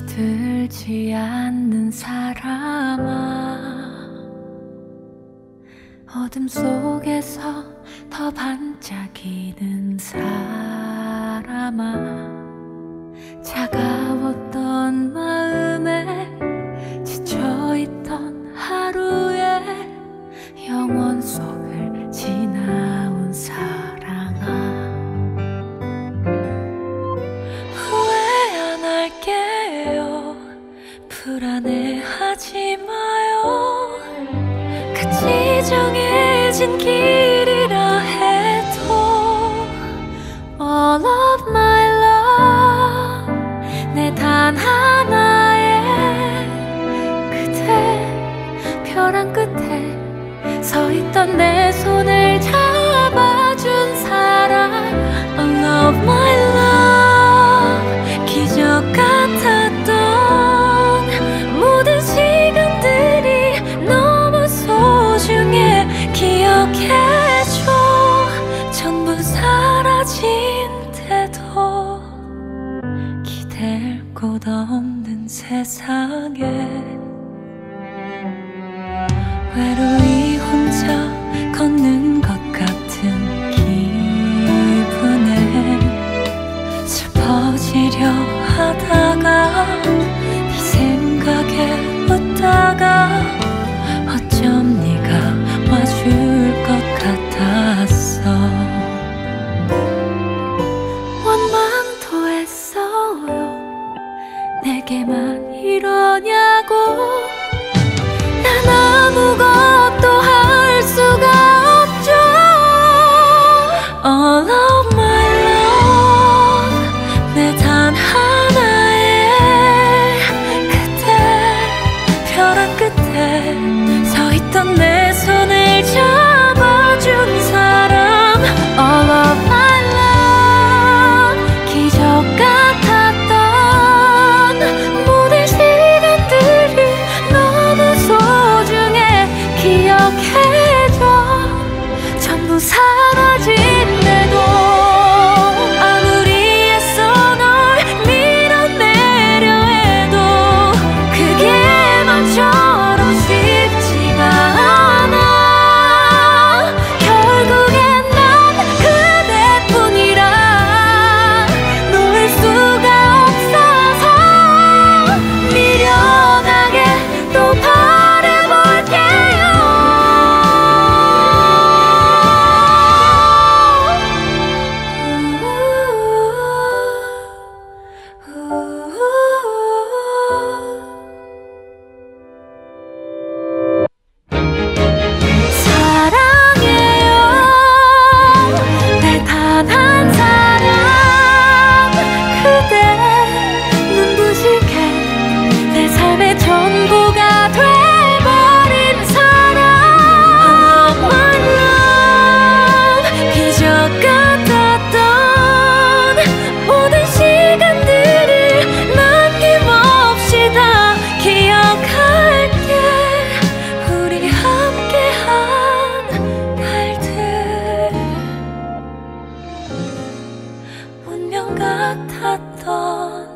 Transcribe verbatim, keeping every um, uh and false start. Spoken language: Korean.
물들지 않는 사람아, 어둠 속에서 더 반짝이는 사람아, 차가웠던 마음에 지쳐있던 하루에 영원 속을 지나온 사랑아, 후회 안 할게요. 불안해하지 마요. 끝이 정해진 길이라 해도 All of my love, 내 단 하나의 그대, 벼랑 끝에 서있던 내 손을 잡아준 사람. All of my love, 기적 같았던 모든 시간들이 너무 소중해. 기억해줘. 전부 사라진데도 기댈 곳 없는 세상에 외로이 혼자 걷는 것 같은 기분에 슬퍼지려 하다가 네 생각에 웃다가 어쩜 네가 와줄 것 같았어. 원망도 했어요. 내게만 이러냐고. 난 아무것도 할 수가 없죠. All of my love, 내 단 하나의 그대, 벼랑 끝에 서있던 내 손을 잡아준 사람. All of my love, 기적 같았던 모든 시간들이 너무 소중해. 기억해줘. 전부 사라진데도 아무리 애써 널 밀어내려 해도 그게 맘처럼 쉽지가 않아. 결국엔 난 그대뿐이라 놓을 수가 없어서 미련하게 또 바라볼게요. 사랑해요. 내 단 한 사람 그대, 눈부시게 내 삶의 전부가 돼버린 사람. My love, 기적 같았던 모든 시간들을 남김없이 다 기억할게. 우리 함께한 날들 운명 같았던